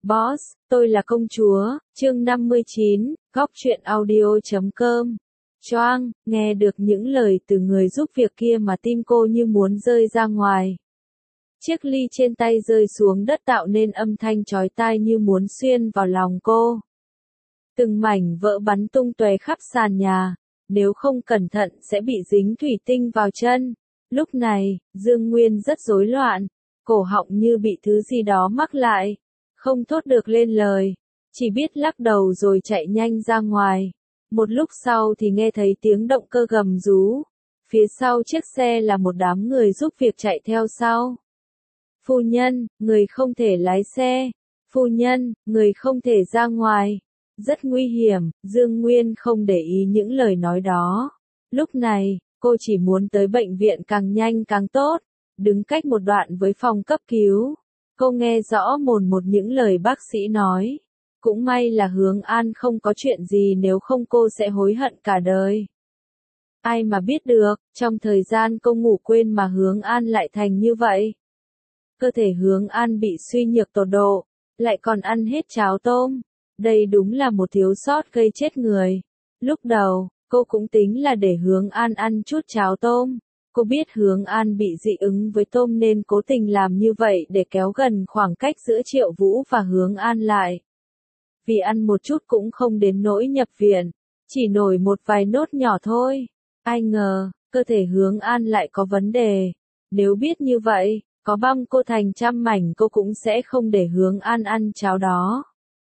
Boss, tôi là công chúa, chương 59, góc truyện audio.com. Choang, nghe được những lời từ người giúp việc kia mà tim cô như muốn rơi ra ngoài. Chiếc ly trên tay rơi xuống đất tạo nên âm thanh chói tai như muốn xuyên vào lòng cô. Từng mảnh vỡ bắn tung tóe khắp sàn nhà, nếu không cẩn thận sẽ bị dính thủy tinh vào chân. Lúc này, Dương Nguyên rất rối loạn, cổ họng như bị thứ gì đó mắc lại, không thốt được lên lời, chỉ biết lắc đầu rồi chạy nhanh ra ngoài. Một lúc sau thì nghe thấy tiếng động cơ gầm rú, phía sau chiếc xe là một đám người giúp việc chạy theo sau. Phu nhân, người không thể lái xe. Phu nhân, người không thể ra ngoài. Rất nguy hiểm, Dương Nguyên không để ý những lời nói đó. Lúc này, cô chỉ muốn tới bệnh viện càng nhanh càng tốt, đứng cách một đoạn với phòng cấp cứu. Cô nghe rõ mồn một những lời bác sĩ nói. Cũng may là Hướng An không có chuyện gì, nếu không cô sẽ hối hận cả đời. Ai mà biết được, trong thời gian cô ngủ quên mà Hướng An lại thành như vậy. Cơ thể Hướng An bị suy nhược tột độ, lại còn ăn hết cháo tôm. Đây đúng là một thiếu sót gây chết người. Lúc đầu, cô cũng tính là để Hướng An ăn chút cháo tôm. Cô biết Hướng An bị dị ứng với tôm nên cố tình làm như vậy để kéo gần khoảng cách giữa Triệu Vũ và Hướng An lại. Vì ăn một chút cũng không đến nỗi nhập viện, chỉ nổi một vài nốt nhỏ thôi. Ai ngờ, cơ thể Hướng An lại có vấn đề. Nếu biết như vậy, có băm cô thành trăm mảnh cô cũng sẽ không để Hướng An ăn cháo đó.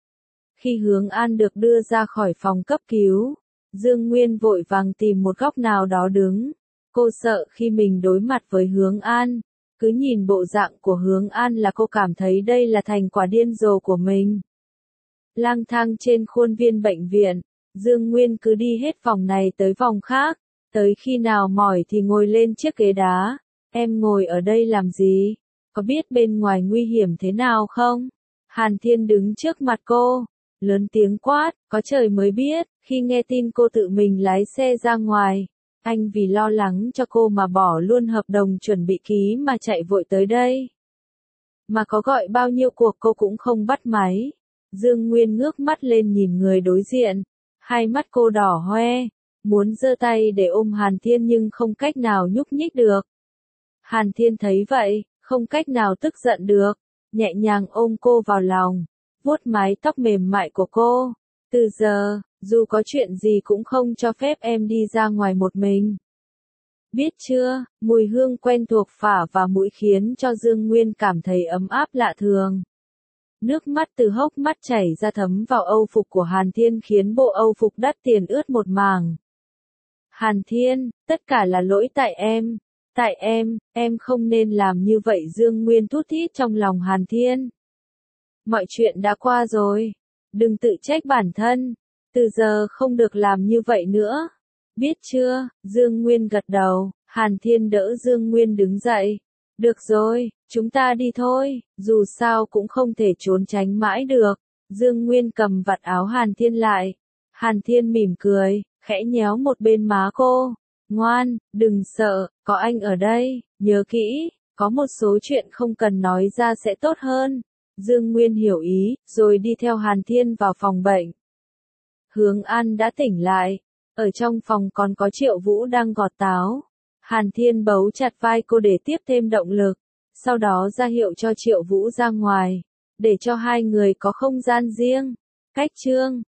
Khi Hướng An được đưa ra khỏi phòng cấp cứu, Dương Nguyên vội vàng tìm một góc nào đó đứng. Cô sợ khi mình đối mặt với Hướng An, cứ nhìn bộ dạng của Hướng An là cô cảm thấy đây là thành quả điên rồ của mình. Lang thang trên khuôn viên bệnh viện, Dương Nguyên cứ đi hết vòng này tới vòng khác, tới khi nào mỏi thì ngồi lên chiếc ghế đá. Em ngồi ở đây làm gì? Có biết bên ngoài nguy hiểm thế nào không? Hàn Thiên đứng trước mặt cô, lớn tiếng quát, có trời mới biết, khi nghe tin cô tự mình lái xe ra ngoài. Anh vì lo lắng cho cô mà bỏ luôn hợp đồng chuẩn bị ký mà chạy vội tới đây. Mà có gọi bao nhiêu cuộc cô cũng không bắt máy. Dương Nguyên ngước mắt lên nhìn người đối diện, hai mắt cô đỏ hoe, muốn giơ tay để ôm Hàn Thiên nhưng không cách nào nhúc nhích được. Hàn Thiên thấy vậy, không cách nào tức giận được, nhẹ nhàng ôm cô vào lòng, vuốt mái tóc mềm mại của cô. Từ giờ, dù có chuyện gì cũng không cho phép em đi ra ngoài một mình. Biết chưa, mùi hương quen thuộc phả vào mũi khiến cho Dương Nguyên cảm thấy ấm áp lạ thường. Nước mắt từ hốc mắt chảy ra thấm vào âu phục của Hàn Thiên khiến bộ âu phục đắt tiền ướt một mảng. Hàn Thiên, tất cả là lỗi tại em. Tại em không nên làm như vậy. Dương Nguyên thút thít trong lòng Hàn Thiên. Mọi chuyện đã qua rồi. Đừng tự trách bản thân. Từ giờ không được làm như vậy nữa. Biết chưa? Dương Nguyên gật đầu. Hàn Thiên đỡ Dương Nguyên đứng dậy. Được rồi, chúng ta đi thôi, dù sao cũng không thể trốn tránh mãi được. Dương Nguyên cầm vạt áo Hàn Thiên lại. Hàn Thiên mỉm cười, khẽ nhéo một bên má cô. Ngoan, đừng sợ, có anh ở đây, nhớ kỹ, có một số chuyện không cần nói ra sẽ tốt hơn. Dương Nguyên hiểu ý, rồi đi theo Hàn Thiên vào phòng bệnh. Hướng An đã tỉnh lại, ở trong phòng còn có Triệu Vũ đang gọt táo. Hàn Thiên bấu chặt vai cô để tiếp thêm động lực, sau đó ra hiệu cho Triệu Vũ ra ngoài, để cho hai người có không gian riêng. Cách chương